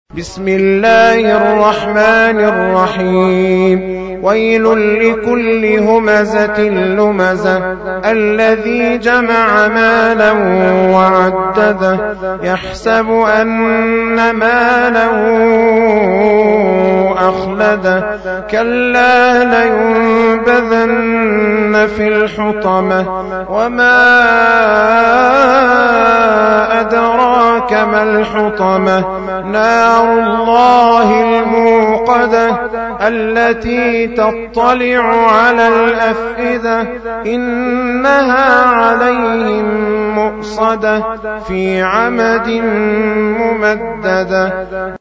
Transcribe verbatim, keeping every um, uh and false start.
بسم الله الرحمن الرحيم ويل لكل همزة لمزة الذي جمع مالا وعدده يحسب أن ماله أخلده كلا لينبذن في الحطمة وما أدراك ما الحطمة نار الله الموقدة التي تطلع على الأفئدة إنها عليهم مؤصدة في عمد ممددة.